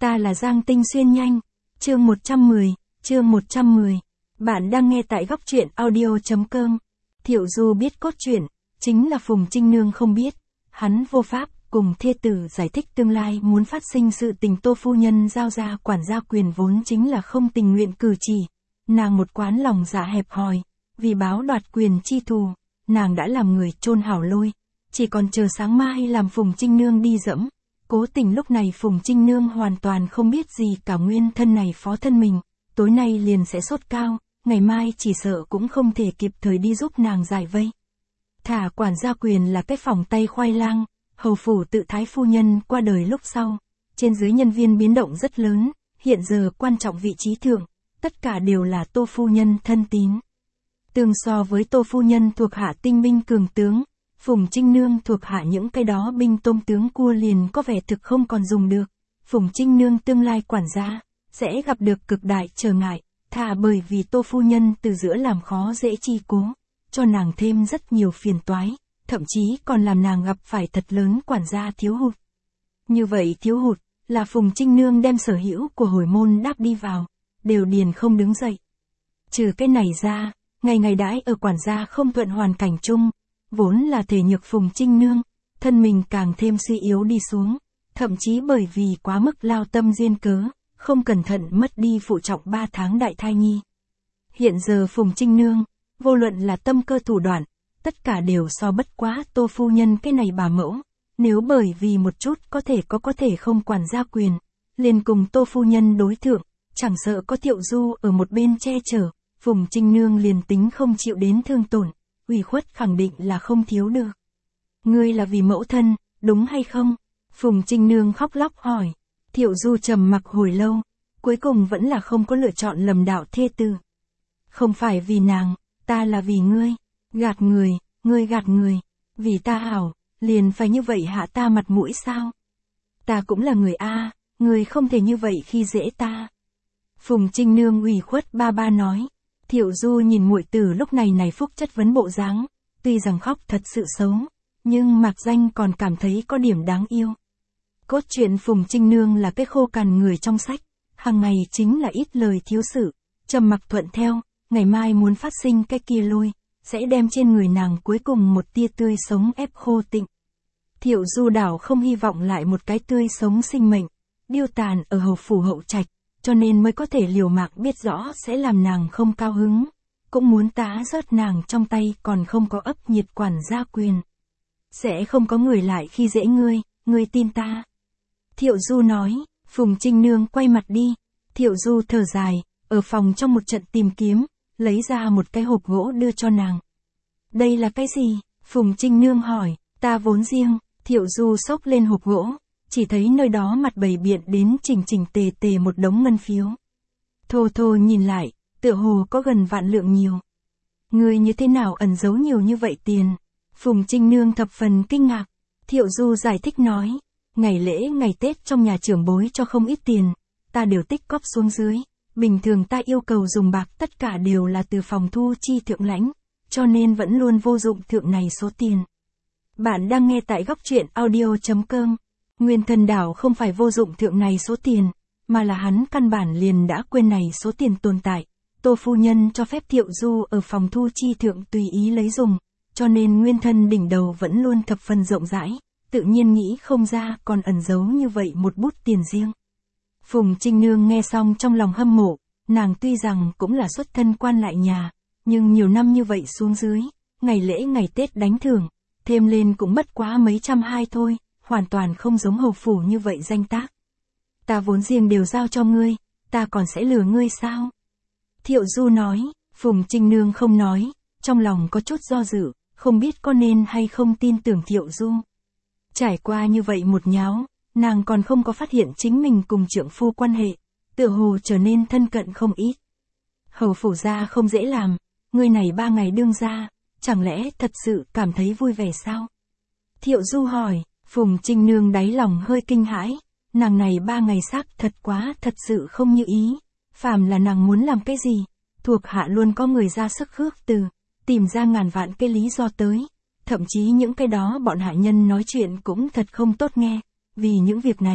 Ta là Giang Tinh Xuyên nhanh. Chương 110. Bạn đang nghe tại góc truyện audio.com. Thiệu Du biết cốt truyện, chính là Phùng Trinh Nương không biết. Hắn vô pháp, cùng thê tử giải thích tương lai muốn phát sinh sự tình Tô phu nhân giao ra quản gia quyền vốn chính là không tình nguyện cử chỉ. Nàng một quán lòng dạ hẹp hòi, vì báo đoạt quyền chi thù, nàng đã làm người chôn hảo lôi, chỉ còn chờ sáng mai làm Phùng Trinh Nương đi dẫm. Cố tình lúc này Phùng Trinh Nương hoàn toàn không biết gì cả, nguyên thân này phó thân mình, tối nay liền sẽ sốt cao, ngày mai chỉ sợ cũng không thể kịp thời đi giúp nàng giải vây. Thả quản gia quyền là cái phòng tay khoai lang, hầu phủ tự thái phu nhân qua đời lúc sau, trên dưới nhân viên biến động rất lớn, hiện giờ quan trọng vị trí thượng, tất cả đều là Tô phu nhân thân tín. Tương so với Tô phu nhân thuộc hạ tinh binh cường tướng, Phùng Trinh Nương thuộc hạ những cái đó binh tôm tướng cua liền có vẻ thực không còn dùng được. Phùng Trinh Nương tương lai quản gia, sẽ gặp được cực đại trở ngại, thà bởi vì Tô phu nhân từ giữa làm khó dễ chi cố, cho nàng thêm rất nhiều phiền toái, thậm chí còn làm nàng gặp phải thật lớn quản gia thiếu hụt. Như vậy thiếu hụt, là Phùng Trinh Nương đem sở hữu của hồi môn đáp đi vào, đều điền không đứng dậy. Trừ cái này ra, ngày ngày đãi ở quản gia không thuận hoàn cảnh chung, vốn là thể nhược Phùng Trinh Nương, thân mình càng thêm suy yếu đi xuống, thậm chí bởi vì quá mức lao tâm duyên cớ, không cẩn thận mất đi phụ trọng 3 tháng đại thai nhi. Hiện giờ Phùng Trinh Nương, vô luận là tâm cơ thủ đoạn, tất cả đều so bất quá Tô phu nhân cái này bà mẫu, nếu bởi vì một chút có thể không quản gia quyền, liền cùng Tô phu nhân đối thượng, chẳng sợ có Thiệu Du ở một bên che chở, Phùng Trinh Nương liền tính không chịu đến thương tổn, ủy khuất khẳng định là không thiếu được. Ngươi là vì mẫu thân, đúng hay không? Phùng Trinh Nương khóc lóc hỏi. Thiệu Du trầm mặc hồi lâu, cuối cùng vẫn là không có lựa chọn lầm đạo thê tử. Không phải vì nàng, ta là vì ngươi. Gạt người, ngươi gạt người. Vì ta hảo, liền phải như vậy hạ ta mặt mũi sao? Ta cũng là người a, ngươi không thể như vậy khi dễ ta. Phùng Trinh Nương ủy khuất ba nói. Thiệu Du nhìn muội tử lúc này phúc chất vấn bộ dáng, tuy rằng khóc thật sự xấu, nhưng mạc danh còn cảm thấy có điểm đáng yêu. Cốt truyện Phùng Trinh Nương là cái khô cằn người trong sách, hàng ngày chính là ít lời thiếu sự, trầm mặc thuận theo, ngày mai muốn phát sinh cái kia lôi, sẽ đem trên người nàng cuối cùng một tia tươi sống ép khô tịnh. Thiệu Du đảo không hy vọng lại một cái tươi sống sinh mệnh, điêu tàn ở hầu phủ hậu trạch, cho nên mới có thể liều mạng biết rõ sẽ làm nàng không cao hứng, cũng muốn tá rớt nàng trong tay còn không có ấp nhiệt quản gia quyền. Sẽ không có người lại khi dễ ngươi tin ta. Thiệu Du nói. Phùng Trinh Nương quay mặt đi. Thiệu Du thở dài, ở phòng trong một trận tìm kiếm, lấy ra một cái hộp gỗ đưa cho nàng. Đây là cái gì? Phùng Trinh Nương hỏi. Ta vốn riêng. Thiệu Du xốc lên hộp gỗ, chỉ thấy nơi đó mặt bày biện đến chỉnh tề một đống ngân phiếu. Thô nhìn lại, tựa hồ có gần vạn lượng nhiều. Ngươi như thế nào ẩn giấu nhiều như vậy tiền? Phùng Trinh Nương thập phần kinh ngạc. Thiệu Du giải thích nói. Ngày lễ ngày Tết trong nhà trưởng bối cho không ít tiền, ta đều tích cóp xuống dưới. Bình thường ta yêu cầu dùng bạc tất cả đều là từ phòng thu chi thượng lãnh, cho nên vẫn luôn vô dụng thượng này số tiền. Bạn đang nghe tại góc truyện audio.com. Nguyên thần đảo không phải vô dụng thượng này số tiền, mà là hắn căn bản liền đã quên này số tiền tồn tại. Tô phu nhân cho phép Thiệu Du ở phòng thu chi thượng tùy ý lấy dùng, cho nên nguyên thân đỉnh đầu vẫn luôn thập phần rộng rãi, tự nhiên nghĩ không ra còn ẩn giấu như vậy một bút tiền riêng. Phùng Trinh Nương nghe xong trong lòng hâm mộ, nàng tuy rằng cũng là xuất thân quan lại nhà, nhưng nhiều năm như vậy xuống dưới, ngày lễ ngày Tết đánh thưởng, thêm lên cũng bất quá mấy trăm hai thôi, hoàn toàn không giống hầu phủ như vậy danh tác. Ta vốn riêng đều giao cho ngươi, ta còn sẽ lừa ngươi sao? Thiệu Du nói. Phùng Trinh Nương không nói, trong lòng có chút do dự, không biết có nên hay không tin tưởng Thiệu Du. Trải qua như vậy một nháo, nàng còn không có phát hiện chính mình cùng trượng phu quan hệ, tựa hồ trở nên thân cận không ít. Hầu phủ gia không dễ làm, ngươi này 3 ngày đương gia, chẳng lẽ thật sự cảm thấy vui vẻ sao? Thiệu Du hỏi. Phùng Trinh Nương đáy lòng hơi kinh hãi, nàng này 3 ngày xác thật quá thật sự không như ý, phàm là nàng muốn làm cái gì, thuộc hạ luôn có người ra sức khước từ, tìm ra ngàn vạn cái lý do tới, thậm chí những cái đó bọn hạ nhân nói chuyện cũng thật không tốt nghe, vì những việc này,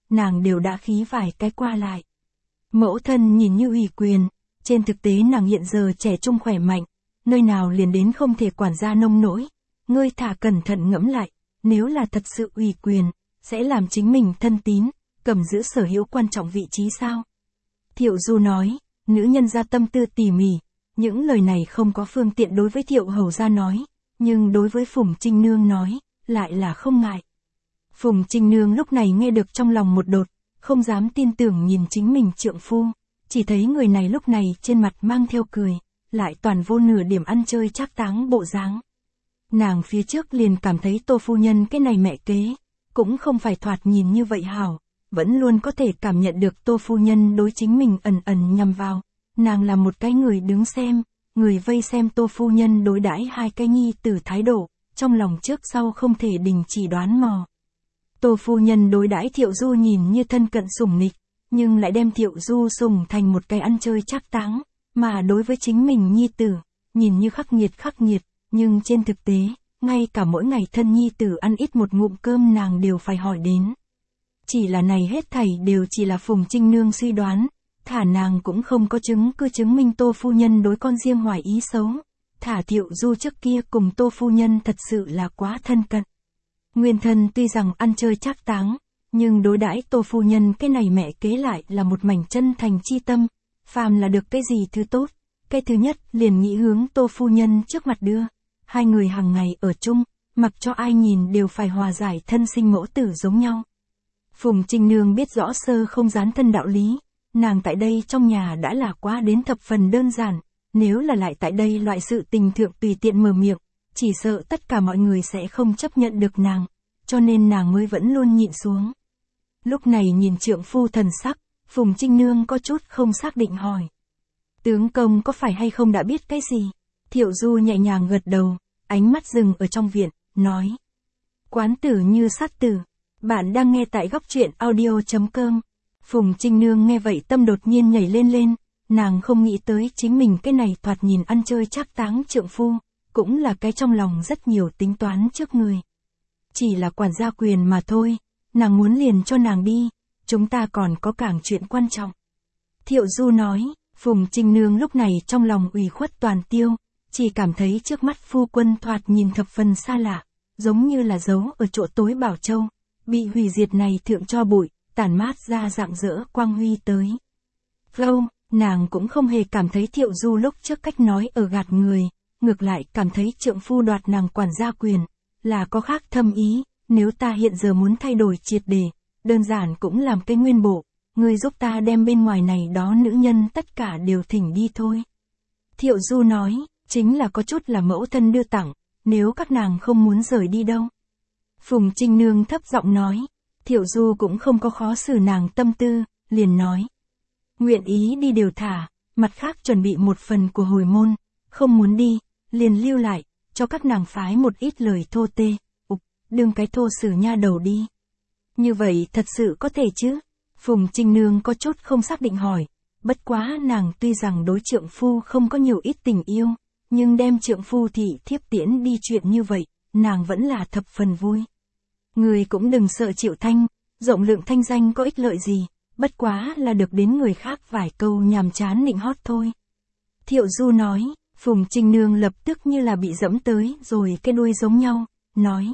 nàng đều đã khí vài cái qua lại. Mẫu thân nhìn như ủy quyền, trên thực tế nàng hiện giờ trẻ trung khỏe mạnh, nơi nào liền đến không thể quản gia nông nỗi. Ngươi thả cẩn thận ngẫm lại, nếu là thật sự ủy quyền, sẽ làm chính mình thân tín, cầm giữ sở hữu quan trọng vị trí sao? Thiệu Du nói, nữ nhân gia tâm tư tỉ mỉ, những lời này không có phương tiện đối với Thiệu hầu gia nói, nhưng đối với Phùng Trinh Nương nói, lại là không ngại. Phùng Trinh Nương lúc này nghe được trong lòng một đột, không dám tin tưởng nhìn chính mình trượng phu, chỉ thấy người này lúc này trên mặt mang theo cười, lại toàn vô nửa điểm ăn chơi trác táng bộ dáng. Nàng phía trước liền cảm thấy Tô phu nhân cái này mẹ kế, cũng không phải thoạt nhìn như vậy hảo, vẫn luôn có thể cảm nhận được Tô phu nhân đối chính mình ẩn ẩn nhằm vào. Nàng là một cái người đứng xem, người vây xem Tô phu nhân đối đãi hai cái nhi tử thái độ, trong lòng trước sau không thể đình chỉ đoán mò. Tô phu nhân đối đãi Thiệu Du nhìn như thân cận sủng nịch, nhưng lại đem Thiệu Du sủng thành một cái ăn chơi trác táng, mà đối với chính mình nhi tử, nhìn như khắc nghiệt, nhưng trên thực tế, ngay cả mỗi ngày thân nhi tử ăn ít một ngụm cơm nàng đều phải hỏi đến. Chỉ là này hết thảy đều chỉ là Phùng Trinh Nương suy đoán, thả nàng cũng không có chứng cứ chứng minh Tô phu nhân đối con riêng hoài ý xấu, thả Thiệu Du trước kia cùng Tô phu nhân thật sự là quá thân cận. Nguyên thân tuy rằng ăn chơi trác táng, nhưng đối đãi Tô phu nhân cái này mẹ kế lại là một mảnh chân thành chi tâm, phàm là được cái gì thứ tốt, cái thứ nhất liền nghĩ hướng Tô phu nhân trước mặt đưa. Hai người hàng ngày ở chung, mặc cho ai nhìn đều phải hòa giải thân sinh mẫu tử giống nhau. Phùng Trinh Nương biết rõ sơ không gián thân đạo lý, nàng tại đây trong nhà đã là quá đến thập phần đơn giản, nếu là lại tại đây loại sự tình thượng tùy tiện mở miệng, chỉ sợ tất cả mọi người sẽ không chấp nhận được nàng, cho nên nàng mới vẫn luôn nhịn xuống. Lúc này nhìn trượng phu thần sắc, Phùng Trinh Nương có chút không xác định hỏi. Tướng công có phải hay không đã biết cái gì? Thiệu Du nhẹ nhàng gật đầu, ánh mắt dừng ở trong viện, nói. Quán tử như sát tử, bạn đang nghe tại góc truyện audio.com. Phùng Trinh Nương nghe vậy tâm đột nhiên nhảy lên, nàng không nghĩ tới chính mình cái này thoạt nhìn ăn chơi trác táng trượng phu, cũng là cái trong lòng rất nhiều tính toán trước người. Chỉ là quản gia quyền mà thôi, nàng muốn liền cho nàng đi, chúng ta còn có càng chuyện quan trọng. Thiệu Du nói, Phùng Trinh Nương lúc này trong lòng ủy khuất toàn tiêu, chỉ cảm thấy trước mắt phu quân thoạt nhìn thập phần xa lạ, giống như là giấu ở chỗ tối Bảo Châu, bị hủy diệt này thượng cho bụi, tản mát ra rạng rỡ quang huy tới. Lâu, nàng cũng không hề cảm thấy Thiệu Du lúc trước cách nói ở gạt người, ngược lại cảm thấy trượng phu đoạt nàng quản gia quyền, là có khác thâm ý, nếu ta hiện giờ muốn thay đổi triệt để, đơn giản cũng làm cái nguyên bộ, ngươi giúp ta đem bên ngoài này đó nữ nhân tất cả đều thỉnh đi thôi. Thiệu Du nói, chính là có chút là mẫu thân đưa tặng, nếu các nàng không muốn rời đi đâu. Phùng Trinh Nương thấp giọng nói, Thiệu Du cũng không có khó xử nàng tâm tư, liền nói. Nguyện ý đi đều thả, mặt khác chuẩn bị một phần của hồi môn, không muốn đi, liền lưu lại, cho các nàng phái một ít lời thô tê, đương cái thô sử nha đầu đi. Như vậy thật sự có thể chứ? Phùng Trinh Nương có chút không xác định hỏi, bất quá nàng tuy rằng đối trượng phu không có nhiều ít tình yêu, nhưng đem trượng phu thị thiếp tiễn đi chuyện như vậy, nàng vẫn là thập phần vui. Người cũng đừng sợ chịu thanh, rộng lượng thanh danh có ích lợi gì, bất quá là được đến người khác vài câu nhàm chán nịnh hót thôi. Thiệu Du nói, Phùng Trinh Nương lập tức như là bị dẫm tới rồi cái đuôi giống nhau, nói.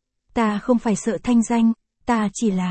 Ta không phải sợ thanh danh, ta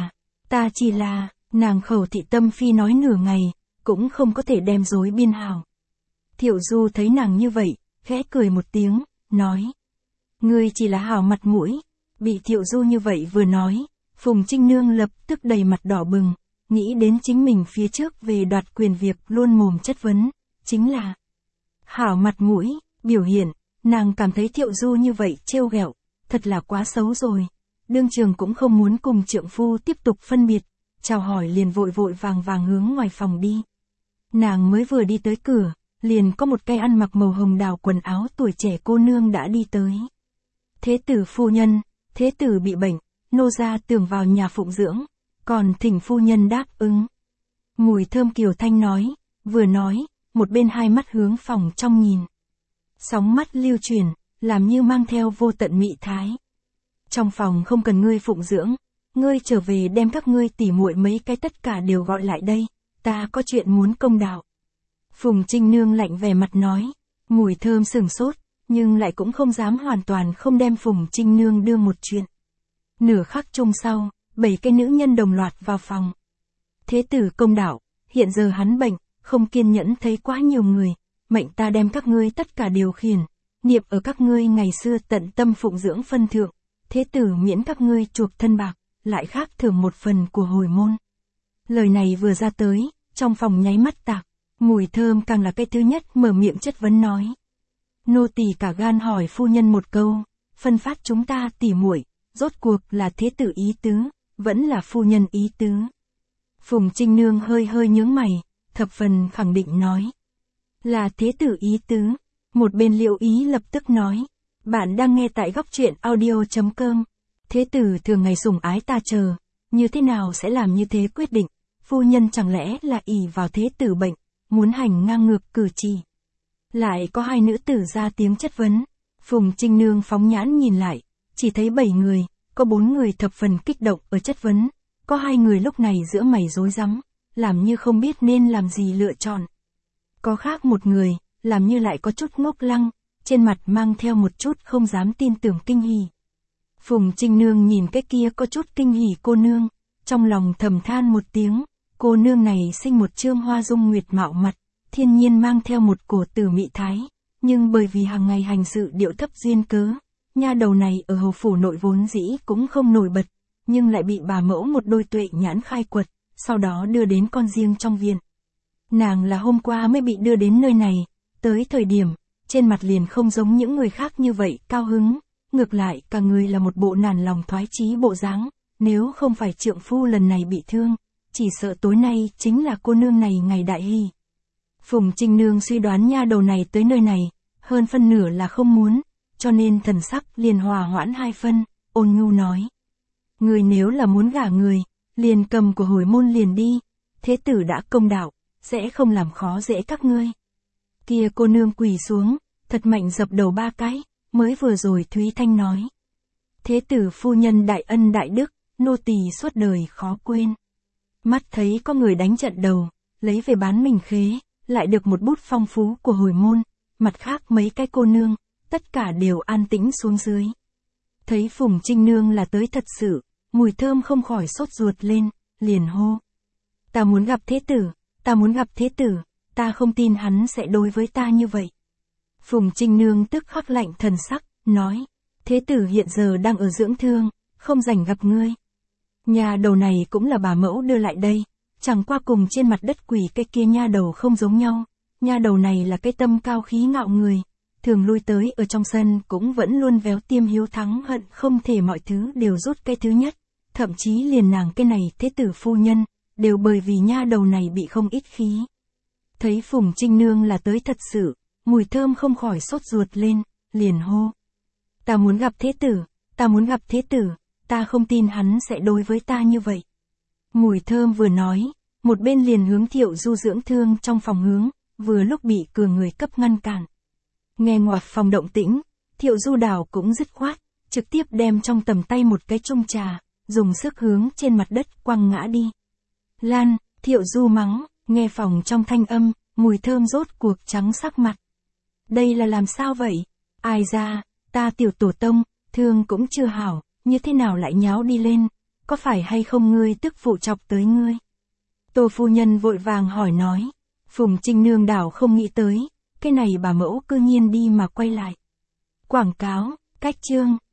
chỉ là, nàng khẩu thị tâm phi nói nửa ngày, cũng không có thể đem dối biên hào. Thiệu Du thấy nàng như vậy, khẽ cười một tiếng, nói. Ngươi chỉ là hào mặt mũi, bị Thiệu Du như vậy vừa nói, Phùng Trinh Nương lập tức đầy mặt đỏ bừng, nghĩ đến chính mình phía trước về đoạt quyền việc luôn mồm chất vấn, chính là hảo mặt mũi, biểu hiện, nàng cảm thấy Thiệu Du như vậy trêu ghẹo, thật là quá xấu rồi. Đương trường cũng không muốn cùng trượng phu tiếp tục phân biệt, chào hỏi liền vội vàng hướng ngoài phòng đi. Nàng mới vừa đi tới cửa, liền có một cái ăn mặc màu hồng đào quần áo tuổi trẻ cô nương đã đi tới. Thế tử phu nhân, thế tử bị bệnh, nô gia tưởng vào nhà phụng dưỡng, còn thỉnh phu nhân đáp ứng. Mùi thơm kiều thanh nói, vừa nói, một bên hai mắt hướng phòng trong nhìn. Sóng mắt lưu chuyển, làm như mang theo vô tận mị thái. Trong phòng không cần ngươi phụng dưỡng, ngươi trở về đem các ngươi tỉ muội mấy cái tất cả đều gọi lại đây, ta có chuyện muốn công đạo. Phùng Trinh Nương lạnh vẻ mặt nói, Mùi Thơm sửng sốt, nhưng lại cũng không dám hoàn toàn không đem Phùng Trinh Nương đưa một chuyện. Nửa khắc chung sau, 7 cái nữ nhân đồng loạt vào phòng. Thế tử công đạo, hiện giờ hắn bệnh, không kiên nhẫn thấy quá nhiều người, mệnh ta đem các ngươi tất cả điều khiển, niệm ở các ngươi ngày xưa tận tâm phụng dưỡng phân thượng, thế tử miễn các ngươi chuộc thân bạc, lại khác thưởng một phần của hồi môn. Lời này vừa ra tới, trong phòng nháy mắt tạc, Mùi Thơm càng là cái thứ nhất mở miệng chất vấn nói. Nô tỳ cả gan hỏi phu nhân một câu, phân phát chúng ta tỉ muội, rốt cuộc là thế tử ý tứ, vẫn là phu nhân ý tứ. Phùng Trinh Nương hơi hơi nhướng mày, thập phần khẳng định nói. Là thế tử ý tứ. Một bên Liễu Ý lập tức nói. Bạn đang nghe tại góc truyện audio.com. Thế tử thường ngày sủng ái ta chờ, như thế nào sẽ làm như thế quyết định, phu nhân chẳng lẽ là ỷ vào thế tử bệnh, muốn hành ngang ngược cử chỉ. Lại có hai nữ tử ra tiếng chất vấn. Phùng Trinh Nương phóng nhãn nhìn lại, chỉ thấy 7 người, có 4 người thập phần kích động ở chất vấn, có 2 người lúc này giữa mày rối rắm, làm như không biết nên làm gì lựa chọn. Có khác một người, làm như lại có chút ngốc lăng, trên mặt mang theo một chút không dám tin tưởng kinh hỉ. Phùng Trinh Nương nhìn cái kia có chút kinh hỉ cô nương, trong lòng thầm than một tiếng, cô nương này sinh một trương hoa dung nguyệt mạo mặt, thiên nhiên mang theo một cổ tử mị thái, nhưng bởi vì hàng ngày hành sự điệu thấp duyên cớ, nha đầu này ở hầu phủ nội vốn dĩ cũng không nổi bật, nhưng lại bị bà mẫu một đôi tuệ nhãn khai quật, sau đó đưa đến con riêng trong viện. Nàng là hôm qua mới bị đưa đến nơi này, tới thời điểm, trên mặt liền không giống những người khác như vậy cao hứng, ngược lại cả người là một bộ nản lòng thoái chí bộ dáng, nếu không phải trượng phu lần này bị thương, chỉ sợ tối nay chính là cô nương này ngày đại hỷ. Phùng Trinh Nương suy đoán nha đầu này tới nơi này, hơn phân nửa là không muốn, cho nên thần sắc liền hòa hoãn 2 phân, ôn nhu nói. Người nếu là muốn gả người, liền cầm của hồi môn liền đi, thế tử đã công đạo, sẽ không làm khó dễ các ngươi. Kia cô nương quỳ xuống, thật mạnh dập đầu 3 cái, mới vừa rồi Thúy Thanh nói. Thế tử phu nhân đại ân đại đức, nô tỳ suốt đời khó quên. Mắt thấy có người đánh trận đầu, lấy về bán mình khế, lại được một bút phong phú của hồi môn, mặt khác mấy cái cô nương, tất cả đều an tĩnh xuống dưới. Thấy Phùng Trinh Nương là tới thật sự, Mùi Thơm không khỏi sốt ruột lên, liền hô. Ta muốn gặp thế tử, ta muốn gặp thế tử, ta không tin hắn sẽ đối với ta như vậy. Phùng Trinh Nương tức khắc lạnh thần sắc, nói, thế tử hiện giờ đang ở dưỡng thương, không rảnh gặp ngươi. Nhà đầu này cũng là bà mẫu đưa lại đây, chẳng qua cùng trên mặt đất quỷ cái kia nha đầu không giống nhau, nha đầu này là cái tâm cao khí ngạo người, thường lui tới ở trong sân cũng vẫn luôn véo tiêm hiếu thắng hận không thể mọi thứ đều rút cái thứ nhất, thậm chí liền nàng cái này thế tử phu nhân, đều bởi vì nha đầu này bị không ít khí. Thấy Phùng Trinh Nương là tới thật sự, Mùi Thơm không khỏi sốt ruột lên, liền hô. Ta muốn gặp thế tử, ta muốn gặp thế tử, ta không tin hắn sẽ đối với ta như vậy. Mùi Thơm vừa nói, một bên liền hướng Thiệu Du dưỡng thương trong phòng hướng, vừa lúc bị cửa người cấp ngăn cản. Nghe ngoặt phòng động tĩnh, Thiệu Du đảo cũng dứt khoát, trực tiếp đem trong tầm tay một cái chung trà, dùng sức hướng trên mặt đất quăng ngã đi. Lan, Thiệu Du mắng, nghe phòng trong thanh âm, Mùi Thơm rốt cuộc trắng sắc mặt. Đây là làm sao vậy? Ai ra, ta tiểu tổ tông, thương cũng chưa hảo, như thế nào lại nháo đi lên, có phải hay không ngươi tức phụ chọc tới ngươi? Tô phu nhân vội vàng hỏi nói, Phùng Trinh Nương đảo không nghĩ tới, cái này bà mẫu cư nhiên đi mà quay lại. Quảng cáo, cách chương.